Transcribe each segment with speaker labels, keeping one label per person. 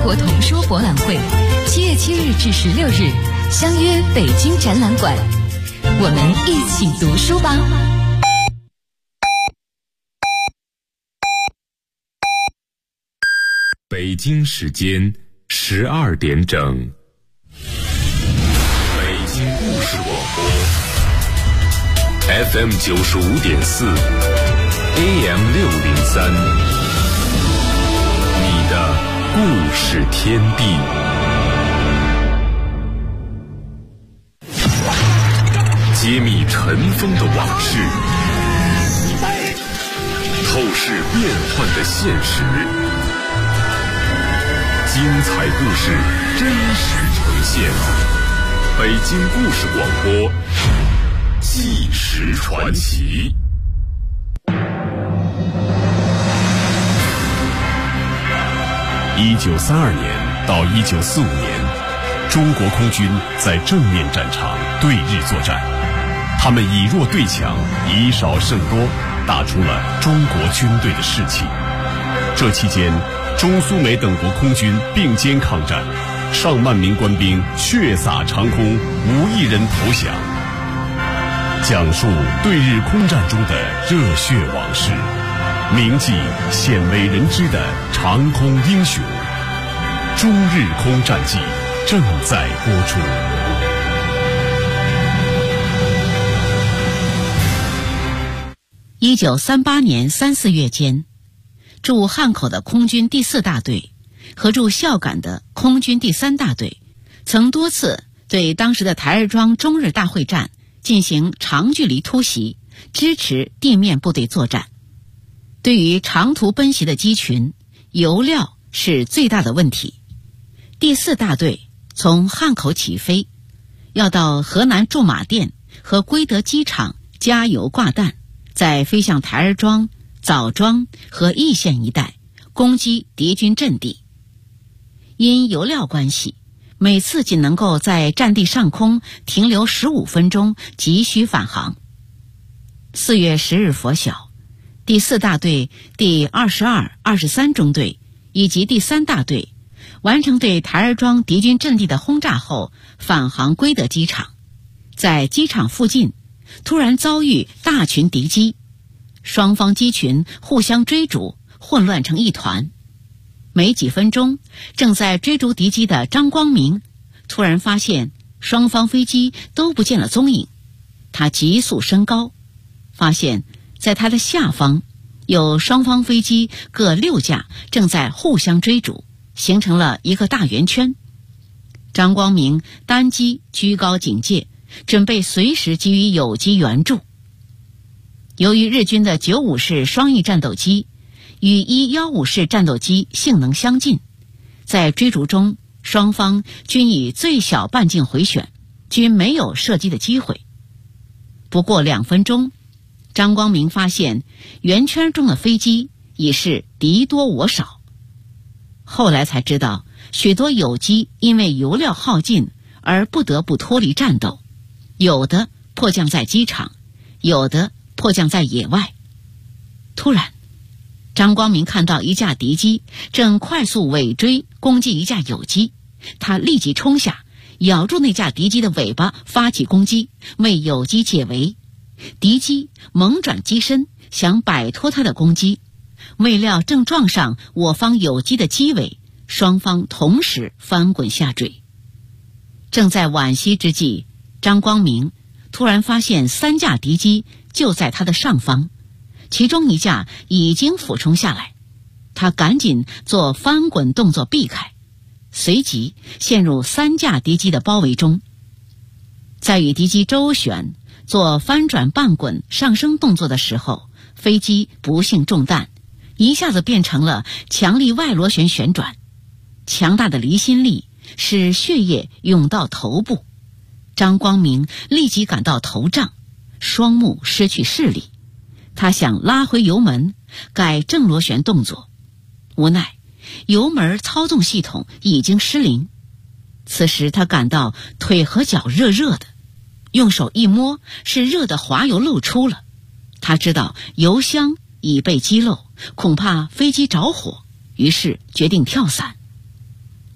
Speaker 1: 国童书博览会7月7日至16日，相约北京展览馆，我们一起读书吧。
Speaker 2: 北京时间12点整，北京故事广播 FM 95.4 AM 603，你的故事天地。揭秘尘封的往事，透视变幻的现实，精彩故事真实呈现。北京故事广播，纪实传奇。1932年到1945年，中国空军在正面战场对日作战，他们以弱对强，以少胜多，打出了中国军队的士气。这期间，中苏美等国空军并肩抗战，上万名官兵血洒长空，无一人投降。讲述对日空战中的热血往事，铭记鲜为人知的长空英雄。中日空战记正在播出。
Speaker 3: 1938年3、4月间，驻汉口的空军第4大队和驻孝感的空军第3大队曾多次对当时的台儿庄中日大会战进行长距离突袭，支持地面部队作战。对于长途奔袭的机群，油料是最大的问题。第4大队从汉口起飞，要到河南驻马店和归德机场加油挂弹，再飞向台儿庄、枣庄和易县一带攻击敌军阵地。因油料关系，每次仅能够在战地上空停留15分钟，急需返航。4月10日拂晓，第4大队第22、23中队以及第3大队完成对台儿庄敌军阵地的轰炸后，返航归德机场。在机场附近突然遭遇大群敌机，双方机群互相追逐，混乱成一团。没几分钟，正在追逐敌机的张光明突然发现双方飞机都不见了踪影。他急速升高，发现在他的下方有双方飞机各6架正在互相追逐，形成了一个大圆圈。张光明单机居高警戒，准备随时给予友机援助。由于日军的95式双翼战斗机与115式战斗机性能相近，在追逐中双方均以最小半径回旋，均没有射击的机会。不过2分钟，张光明发现圆圈中的飞机已是敌多我少。后来才知道，许多友机因为油料耗尽而不得不脱离战斗，有的迫降在机场，有的迫降在野外。突然，张光明看到一架敌机正快速尾追攻击一架友机，他立即冲下，咬住那架敌机的尾巴发起攻击，为友机解围。敌机猛转机身，想摆脱他的攻击，未料正撞上我方友机的机尾，双方同时翻滚下坠。正在惋惜之际，张光明突然发现3架敌机就在他的上方，其中一架已经俯冲下来，他赶紧做翻滚动作避开，随即陷入3架敌机的包围中。在与敌机周旋做翻转半滚上升动作的时候，飞机不幸中弹，一下子变成了强力外螺旋旋转。强大的离心力使血液涌到头部，张光明立即感到头胀，双目失去视力。他想拉回油门，改正螺旋动作，无奈油门操纵系统已经失灵。此时他感到腿和脚热热的，用手一摸，是热的滑油漏出了。他知道油箱已被激漏，恐怕飞机着火，于是决定跳伞。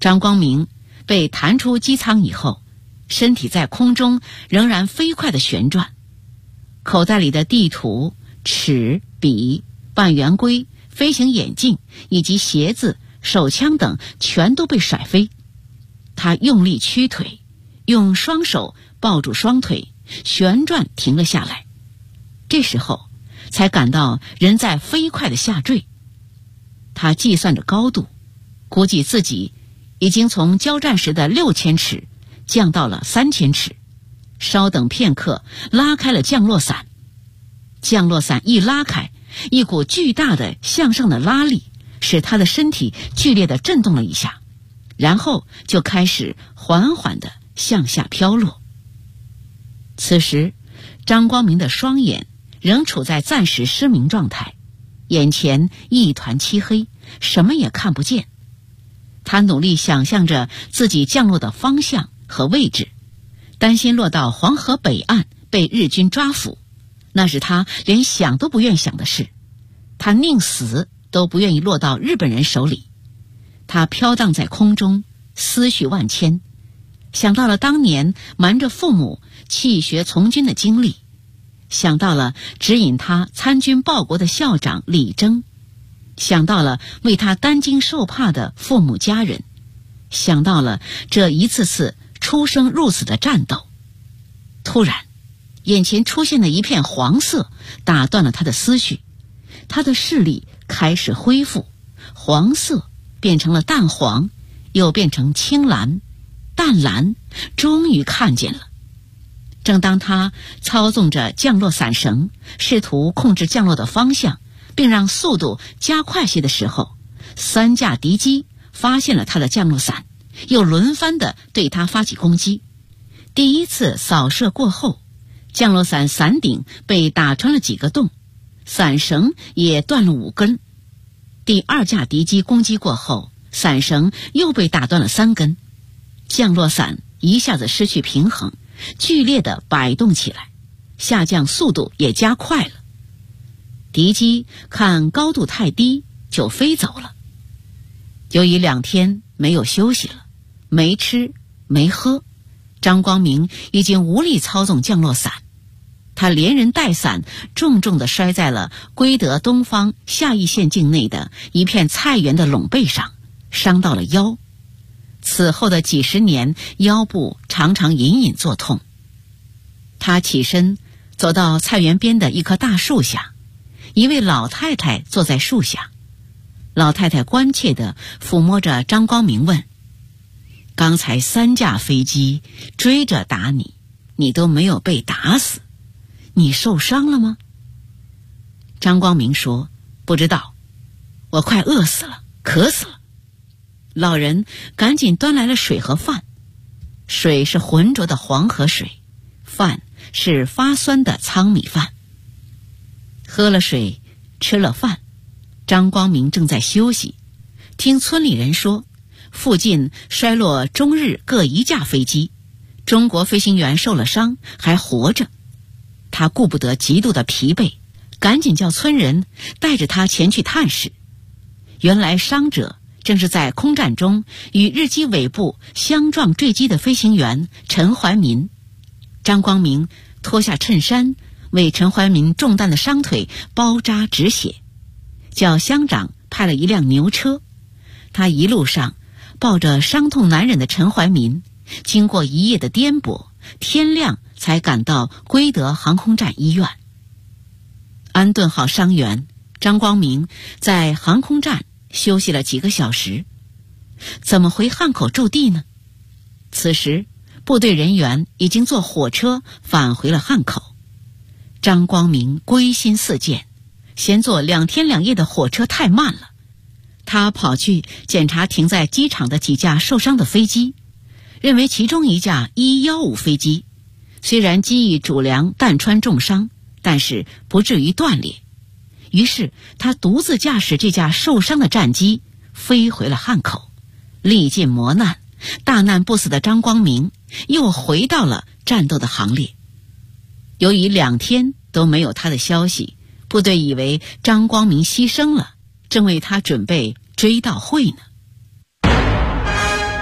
Speaker 3: 张光明被弹出机舱以后，身体在空中仍然飞快地旋转，口袋里的地图、尺、笔、半圆规、飞行眼镜以及鞋子、手枪等全都被甩飞。他用力屈腿，用双手抱住双腿，旋转停了下来。这时候才感到人在飞快地下坠。他计算着高度，估计自己已经从交战时的6000尺降到了3000尺。稍等片刻，拉开了降落伞。降落伞一拉开，一股巨大的向上的拉力使他的身体剧烈地震动了一下，然后就开始缓缓地向下飘落。此时张光明的双眼仍处在暂时失明状态，眼前一团漆黑，什么也看不见。他努力想象着自己降落的方向和位置，担心落到黄河北岸被日军抓捕，那是他连想都不愿想的事。他宁死都不愿意落到日本人手里。他飘荡在空中，思绪万千，想到了当年瞒着父母弃学从军的经历，想到了指引他参军报国的校长李征，想到了为他担惊受怕的父母家人，想到了这一次次出生入死的战斗。突然，眼前出现了一片黄色，打断了他的思绪。他的视力开始恢复，黄色变成了淡黄，又变成青蓝、淡蓝，终于看见了。正当他操纵着降落伞绳，试图控制降落的方向，并让速度加快些的时候，3架敌机发现了他的降落伞，又轮番地对他发起攻击。第一次扫射过后，降落伞伞顶被打穿了几个洞，伞绳也断了5根。第2架敌机攻击过后，伞绳又被打断了3根，降落伞一下子失去平衡，剧烈地摆动起来，下降速度也加快了。敌机看高度太低，就飞走了。由于2天没有休息了，没吃没喝，张光明已经无力操纵降落伞。他连人带伞重重地摔在了归德东方下邑县境内的一片菜园的垄背上，伤到了腰。此后的几十年，腰部常常隐隐作痛。他起身走到菜园边的一棵大树下，一位老太太坐在树下。老太太关切地抚摸着张光明问：刚才3架飞机追着打你，你都没有被打死，你受伤了吗？张光明说：不知道，我快饿死了，渴死了。老人赶紧端来了水和饭，水是浑浊的黄河水，饭是发酸的糙米饭。喝了水，吃了饭，张光明正在休息，听村里人说附近摔落中日各1架飞机，中国飞行员受了伤还活着。他顾不得极度的疲惫，赶紧叫村人带着他前去探视。原来伤者正是在空战中与日机尾部相撞坠机的飞行员陈怀民。张光明脱下衬衫，为陈怀民中弹的伤腿包扎止血，叫乡长派了一辆牛车。他一路上抱着伤痛难忍的陈怀民，经过一夜的颠簸，天亮才赶到归德航空站医院。安顿好伤员，张光明在航空站休息了几个小时。怎么回汉口驻地呢？此时部队人员已经坐火车返回了汉口。张光明归心似箭，嫌坐2天2夜的火车太慢了。他跑去检查停在机场的几架受伤的飞机，认为其中1架115飞机虽然机翼主梁弹穿重伤，但是不至于断裂。于是他独自驾驶这架受伤的战机飞回了汉口。历尽磨难，大难不死的张光明又回到了战斗的行列。由于2天都没有他的消息，部队以为张光明牺牲了，正为他准备追悼会呢。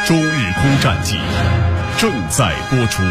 Speaker 2: 周日空战记正在播出。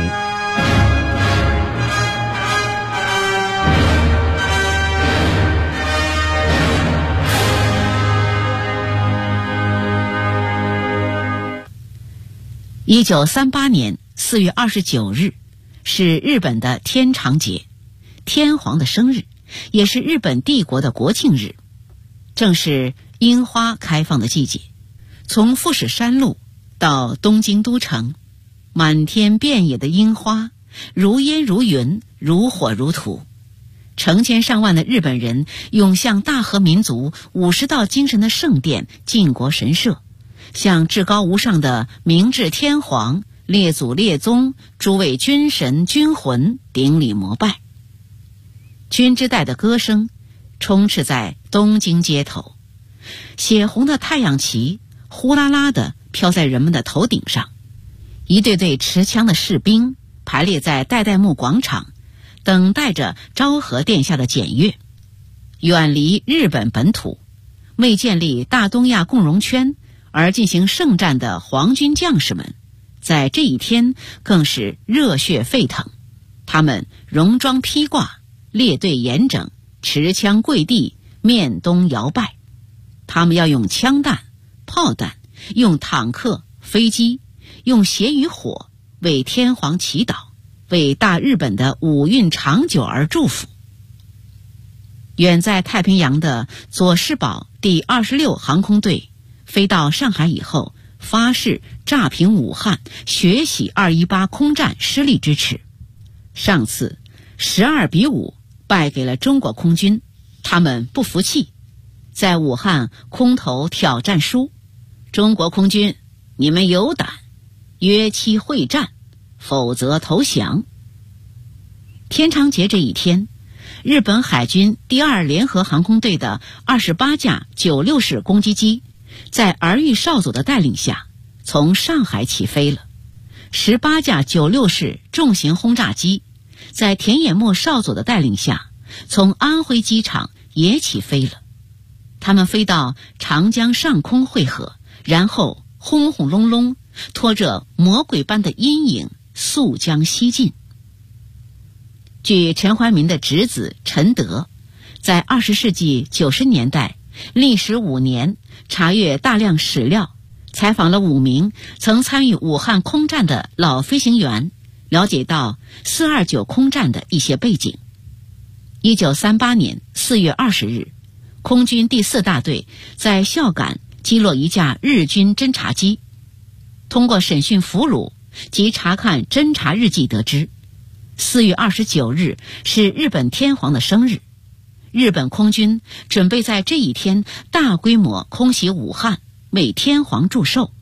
Speaker 3: 1938年4月29日是日本的天长节，天皇的生日，也是日本帝国的国庆日，正是樱花开放的季节。从富士山路到东京都城，满天遍野的樱花如烟如云，如火如荼。成千上万的日本人涌向大和民族50道精神的圣殿靖国神社，向至高无上的明治天皇、列祖列宗、诸位君神君魂顶礼膜拜。君之代的歌声充斥在东京街头，血红的太阳旗呼啦啦地飘在人们的头顶上，一队队持枪的士兵排列在代代木广场，等待着昭和殿下的检阅。远离日本本土，为建立大东亚共荣圈而进行圣战的皇军将士们，在这一天更是热血沸腾。他们戎装披挂，列队严整，持枪跪地，面东摇拜。他们要用枪弹、炮弹，用坦克、飞机，用血与火为天皇祈祷，为大日本的五运长久而祝福。远在太平洋的佐世保第26航空队飞到上海以后，发誓炸平武汉，血洗218空战失利之耻。上次12-5败给了中国空军，他们不服气，在武汉空投挑战书，中国空军，你们有胆，约期会战，否则投降。天长节这一天，日本海军第2联合航空队的28架96式攻击机在儿玉少佐的带领下从上海起飞了。18架96式重型轰炸机在田野末少佐的带领下从安徽机场也起飞了。他们飞到长江上空汇合，然后轰轰隆隆，拖着魔鬼般的阴影速将西进。据陈怀民的侄子陈德在20世纪90年代历时5年查阅大量史料，采访了5名曾参与武汉空战的老飞行员，了解到429空战的一些背景。1938年4月20日，空军第4大队在孝感击落一架日军侦察机。通过审讯俘虏及查看侦察日记得知，4月29日是日本天皇的生日，日本空军准备在这一天大规模空袭武汉，为天皇祝寿。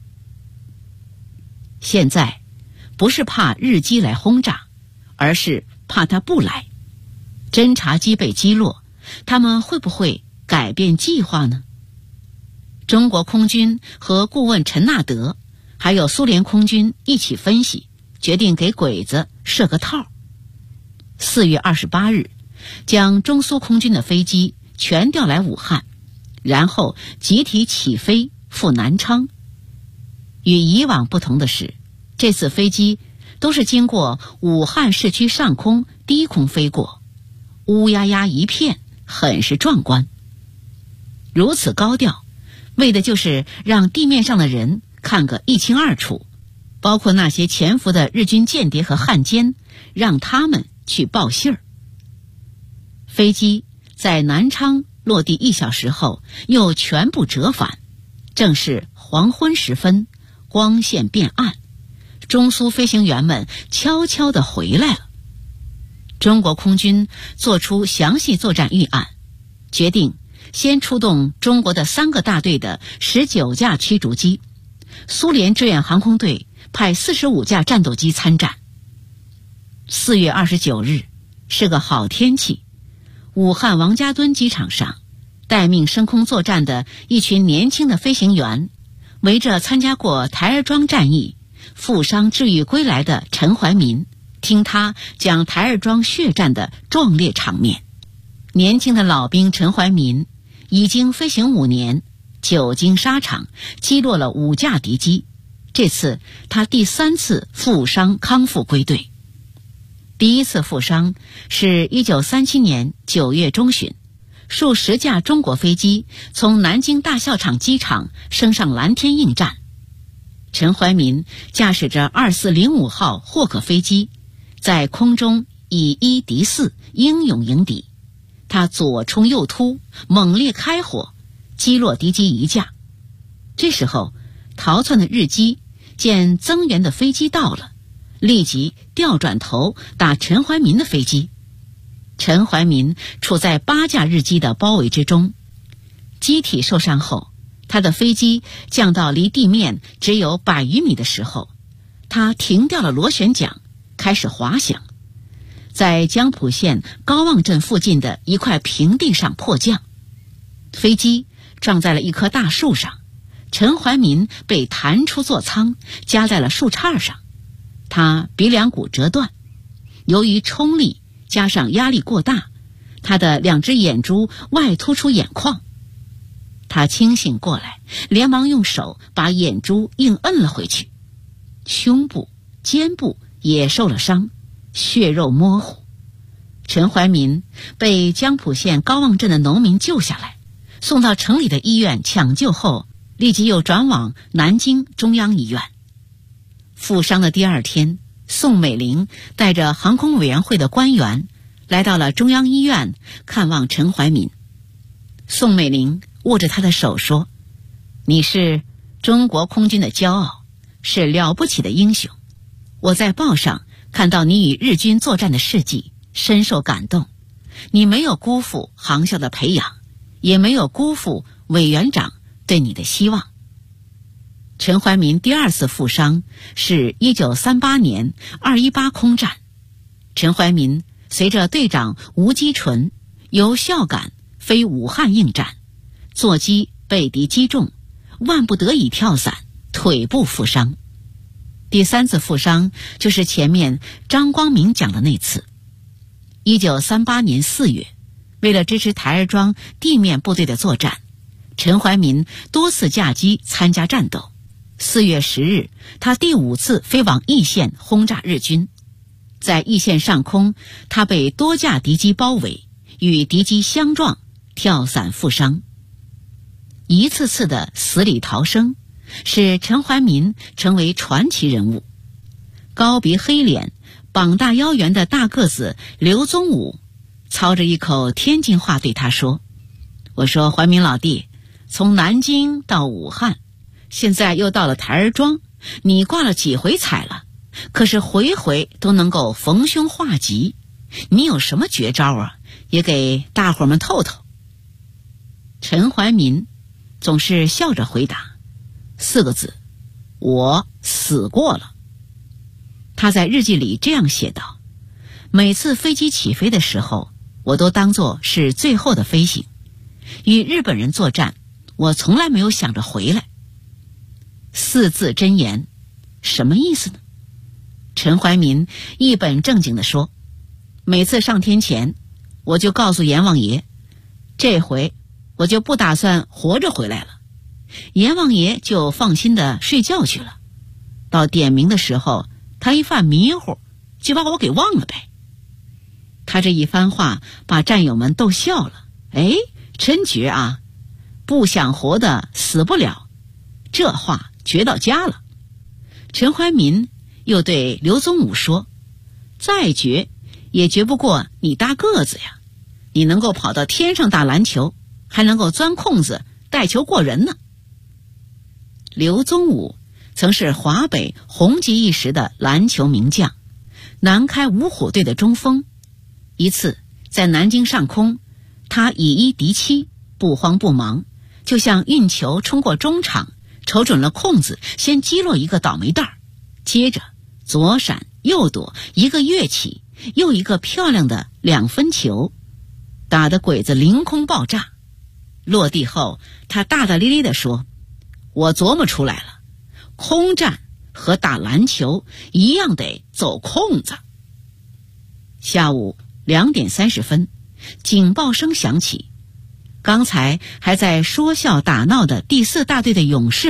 Speaker 3: 现在不是怕日机来轰炸，而是怕他不来。侦察机被击落，他们会不会改变计划呢？中国空军和顾问陈纳德还有苏联空军一起分析，决定给鬼子设个套。4月28日，将中苏空军的飞机全调来武汉，然后集体起飞赴南昌。与以往不同的是，这次飞机都是经过武汉市区上空低空飞过，乌压压一片，很是壮观。如此高调，为的就是让地面上的人看个一清二楚，包括那些潜伏的日军间谍和汉奸，让他们去报信儿。飞机在南昌落地1小时后又全部折返，正是黄昏时分，光线变暗，中苏飞行员们悄悄地回来了。中国空军做出详细作战预案，决定先出动中国的3个大队的19架驱逐机，苏联志愿航空队派45架战斗机参战。4月29日是个好天气，武汉王家墩机场上，待命升空作战的一群年轻的飞行员围着参加过台儿庄战役、负伤治愈归来的陈怀民，听他讲台儿庄血战的壮烈场面。年轻的老兵陈怀民已经飞行5年，久经沙场，击落了5架敌机， 这次他第3次负伤康复归队。第一次负伤是1937年9月中旬，数10架中国飞机从南京大校场机场升上蓝天应战。陈怀民驾驶着2405号霍克飞机，在空中以1敌4，英勇迎敌。他左冲右突，猛烈开火，击落敌机1架。这时候逃窜的日机见增援的飞机到了，立即调转头打陈怀民的飞机。陈怀民处在8架日机的包围之中，机体受伤后，他的飞机降到离地面只有100余米的时候，他停掉了螺旋桨，开始滑翔，在江浦县高望镇附近的一块平地上迫降。飞机撞在了一棵大树上，陈怀民被弹出座舱，夹在了树杈上，他鼻梁骨折断。由于冲力加上压力过大，他的2只眼珠外突出眼眶。他清醒过来，连忙用手把眼珠硬摁了回去。胸部、肩部也受了伤，血肉模糊。陈怀民被江浦县高望镇的农民救下来，送到城里的医院抢救后，立即又转往南京中央医院。负伤的第2天，宋美龄带着航空委员会的官员来到了中央医院看望陈怀民。宋美龄握着他的手说：“你是中国空军的骄傲，是了不起的英雄。我在报上看到你与日军作战的事迹，深受感动。你没有辜负航校的培养，也没有辜负委员长对你的希望。”陈怀民第2次负伤是1938年218空战。陈怀民随着队长吴基纯由孝感飞武汉应战，座机被敌击中，万不得已跳伞，腿部负伤。第3次负伤就是前面张光明讲的那次。1938年4月，为了支持台儿庄地面部队的作战，陈怀民多次驾机参加战斗。4月10日，他第5次飞往易县轰炸日军。在易县上空，他被多架敌机包围，与敌机相撞，跳伞负伤。一次次的死里逃生，使陈怀民成为传奇人物。高鼻黑脸、膀大腰圆的大个子刘宗武操着一口天津话对他说：“我说怀民老弟，从南京到武汉，现在又到了台儿庄，你挂了几回彩了，可是回回都能够逢凶化吉，你有什么绝招啊？也给大伙们透透。”陈怀民总是笑着回答4个字：我死过了。他在日记里这样写道：每次飞机起飞的时候，我都当作是最后的飞行。与日本人作战，我从来没有想着回来。4字真言，什么意思呢？陈怀民一本正经地说：每次上天前，我就告诉阎王爷，这回我就不打算活着回来了。阎王爷就放心的睡觉去了。到点名的时候，他一犯迷糊，就把我给忘了呗。他这一番话把战友们逗笑了。哎，真绝啊！不想活的死不了，这话绝到家了。陈怀民又对刘宗武说：再绝也绝不过你大个子呀，你能够跑到天上打篮球，还能够钻空子带球过人呢。刘宗武曾是华北红极一时的篮球名将，南开五虎队的中锋。一次在南京上空，他以1敌7，不慌不忙，就像运球冲过中场，瞅准了空子，先击落一个倒霉蛋儿，接着左闪右躲，一个跃起，又一个漂亮的2分球，打得鬼子凌空爆炸。落地后，他大大咧咧地说：我琢磨出来了，空战和打篮球一样得走空子。下午2点30分，警报声响起。刚才还在说笑打闹的第4大队的勇士们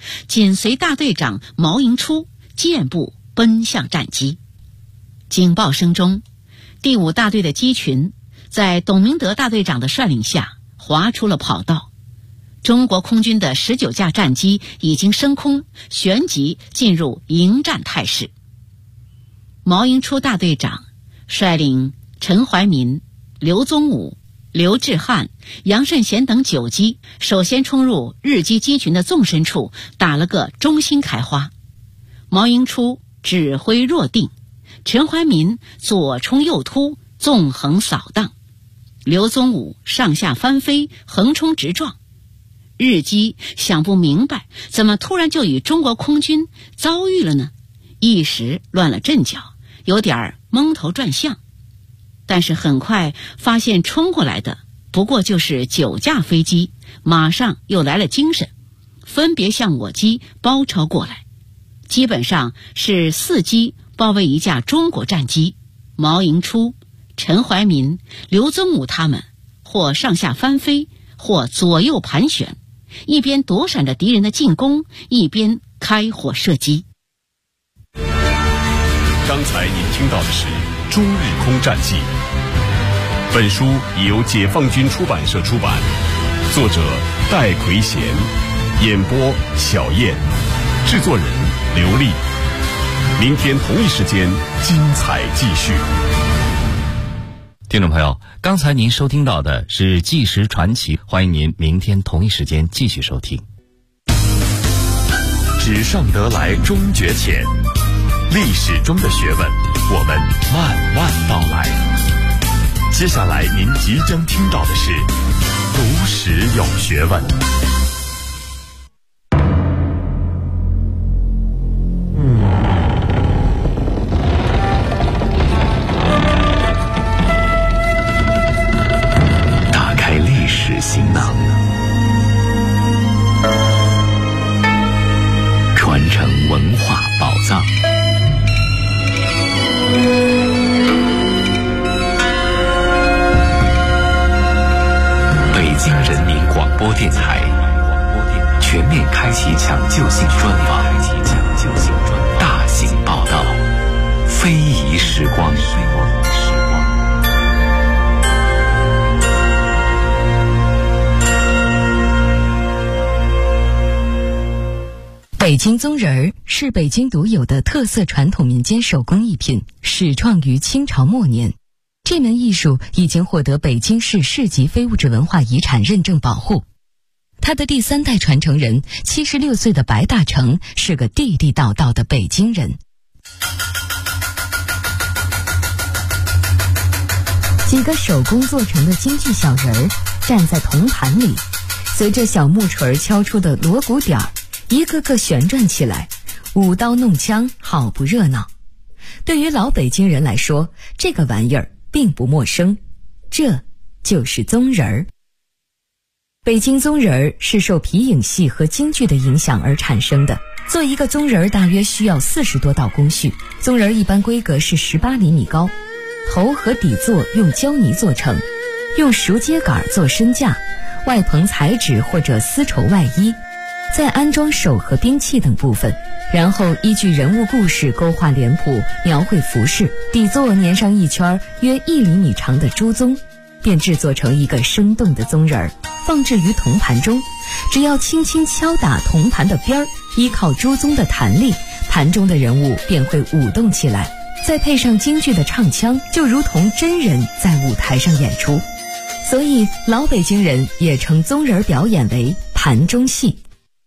Speaker 3: 紧随大队长毛迎初健步奔向战机。警报声中，第5大队的机群在董明德大队长的率领下划出了跑道。中国空军的19架战机已经升空，旋即进入迎战态势。毛迎初大队长率领陈怀民、刘宗武、刘志汉、杨慎贤等9机，首先冲入日机机群的纵深处，打了个中心开花。毛迎初指挥若定，陈怀民左冲右突，纵横扫荡；刘宗武上下翻飞，横冲直撞。日机想不明白，怎么突然就与中国空军遭遇了呢？一时乱了阵脚，有点蒙头转向。但是很快发现冲过来的不过就是9架飞机，马上又来了精神，分别向我机包抄过来。基本上是4机包围1架中国战机，毛迎初、陈怀民、刘宗武他们或上下翻飞，或左右盘旋，一边躲闪着敌人的进攻，一边开火射击。
Speaker 2: 刚才您听到的是《中日空战记》，本书已由解放军出版社出版，作者戴奎贤，演播小燕，制作人刘丽。明天同一时间精彩继续。
Speaker 4: 听众朋友，刚才您收听到的是《纪实传奇》，欢迎您明天同一时间继续收听。
Speaker 2: 纸上得来终觉浅，历史中的学问，我们慢慢道来。接下来您即将听到的是读史有学问。打开历史行囊，传承文化宝藏。北京人民广播电台全面开启抢救性专访，大型报道，非遗时光。
Speaker 5: 北京棕人儿是北京独有的特色传统民间手工艺品，始创于清朝末年。这门艺术已经获得北京市市级非物质文化遗产认证保护。他的第3代传承人76岁的白大成是个地地道道的北京人。几个手工做成的京剧小人儿站在铜盘里，随着小木锤敲出的锣鼓点儿，一个个旋转起来，舞刀弄枪，好不热闹。对于老北京人来说，这个玩意儿并不陌生，这就是棕人儿。北京棕人儿是受皮影戏和京剧的影响而产生的。做一个棕人儿大约需要40多道工序。棕人儿一般规格是18厘米高，头和底座用胶泥做成，用熟秸秆做身架，外棚彩纸或者丝绸外衣，再安装手和兵器等部分，然后依据人物故事勾画脸谱，描绘服饰，底座粘上一圈约1厘米长的猪鬃，便制作成一个生动的棕人儿，放置于铜盘中。只要轻轻敲打铜盘的边儿，依靠猪鬃的弹力，盘中的人物便会舞动起来，再配上京剧的唱腔，就如同真人在舞台上演出。所以老北京人也称棕人表演为盘中戏。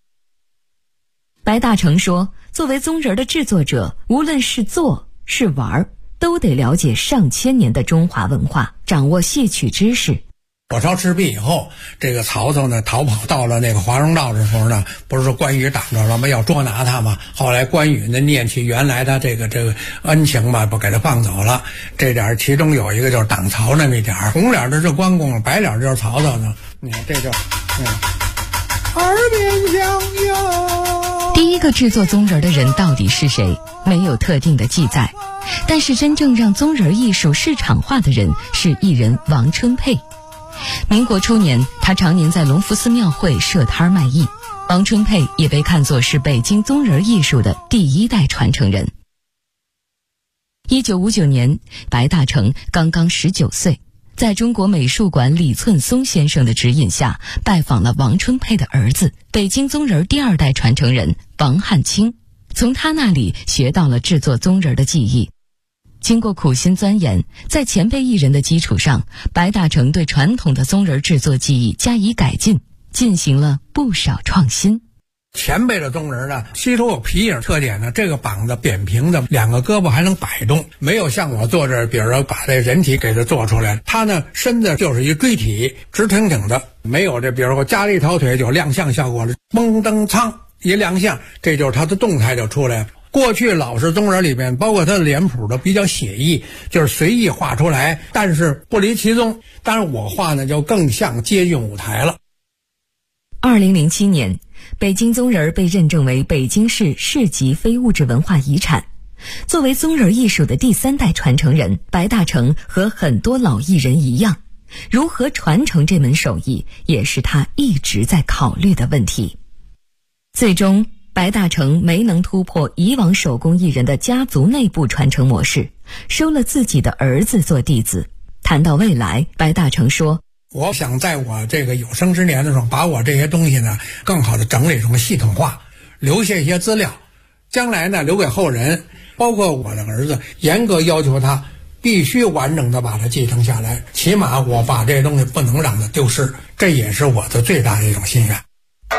Speaker 5: 白大成说，作为棕人的制作者，无论是做是玩，都得了解上千年的中华文化，掌握戏曲知识。
Speaker 6: 火烧赤壁以后，这个曹操呢逃跑到了那个华容道的时候呢，不是说关羽挡着了吗？要捉拿他嘛。后来关羽呢念起原来他这个恩情吧，不给他放走了。这点其中有一个就是挡曹那么一点，红脸的是关公，白脸就是曹操呢。你看这就耳边响哟。
Speaker 5: 第一个制作棕人的人到底是谁？没有特定的记载。但是真正让棕人艺术市场化的人是艺人王春佩。民国初年，他常年在隆福寺庙会设摊卖艺。 王春佩也被看作是北京宗人艺术的第一代传承人。1959年，白大成刚刚19岁，在中国美术馆李寸松先生的指引下，拜访了王春佩的儿子，北京宗人第2代传承人王汉卿，从他那里学到了制作宗人的技艺。经过苦心钻研，在前辈艺人的基础上，白大成对传统的宗人制作技艺加以改进，进行了不少创新。
Speaker 6: 前辈的宗人呢，吸收有皮影特点呢，这个膀子扁平的，2个胳膊还能摆动，没有像我做这，比如说把这人体给它做出来，他呢身子就是一锥体，直挺挺的，没有这，比如说加了一条腿就亮相效果了，蒙登苍一亮相，这就是他的动态就出来了。过去老式宗人里面，包括他的脸谱都比较写意，就是随意画出来，但是不离其宗。当然我画呢就更像接近舞台了。
Speaker 5: 2007年，北京宗人被认证为北京市市级非物质文化遗产。作为宗人艺术的第3代传承人，白大成和很多老艺人一样，如何传承这门手艺，也是他一直在考虑的问题。最终，白大成没能突破以往手工艺人的家族内部传承模式，收了自己的儿子做弟子。谈到未来，白大成说，
Speaker 6: 我想在我这个有生之年的时候，把我这些东西呢更好的整理成系统化，留下一些资料，将来呢留给后人，包括我的儿子，严格要求他必须完整的把它继承下来，起码我把这些东西不能让它丢失，这也是我的最大的一种心愿。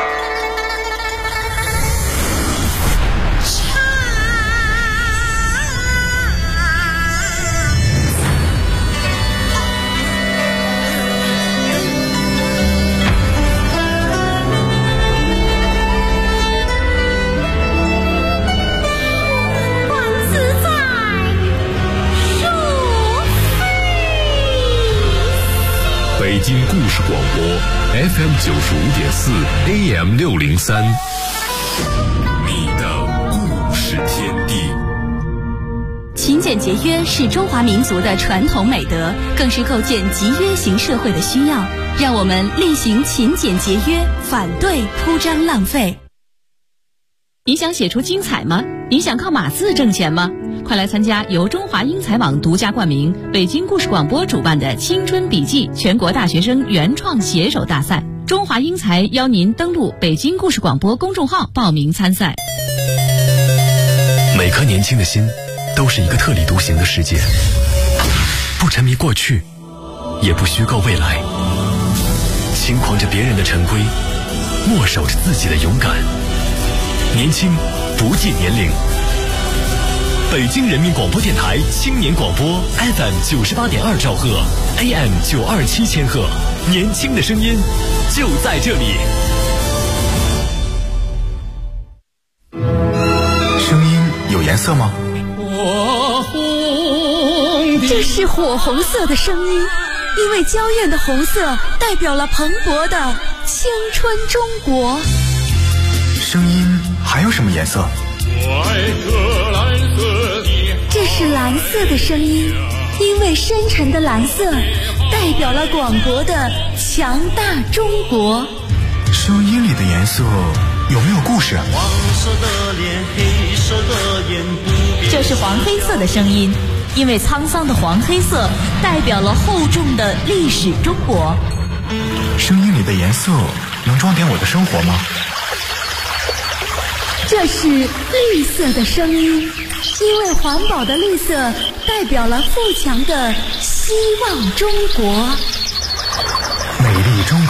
Speaker 2: 北京故事广播 FM 95.4 AM 603，你的故事天地。
Speaker 1: 勤俭节约是中华民族的传统美德，更是构建集约型社会的需要。让我们厉行勤俭节约，反对铺张浪费。
Speaker 3: 你想写出精彩吗？你想靠码字挣钱吗？快来参加由中华英才网独家冠名、北京故事广播主办的青春笔记全国大学生原创写手大赛。中华英才邀您登录北京故事广播公众号报名参赛。
Speaker 7: 每颗年轻的心都是一个特立独行的世界，不沉迷过去，也不虚构未来，轻狂着别人的陈规，默守着自己的勇敢。年轻不计年龄。北京人民广播电台青年广播 FM 98.2兆赫 AM 927千赫，年轻的声音就在这里。
Speaker 8: 声音有颜色吗？
Speaker 9: 这是火红色的声音，因为娇艳的红色代表了蓬勃的青春中国。
Speaker 8: 声音还有什么颜色？
Speaker 9: 这是蓝色的声音，因为深沉的蓝色代表了广博的强大中国。
Speaker 8: 声音里的颜色有没有故事？
Speaker 9: 这是黄黑色的声音，因为沧桑的黄黑色代表了厚重的历史中国。
Speaker 8: 声音里的颜色能装点我的生活吗？
Speaker 9: 这是绿色的声音，因为环保的绿色代表了富强的希望中国。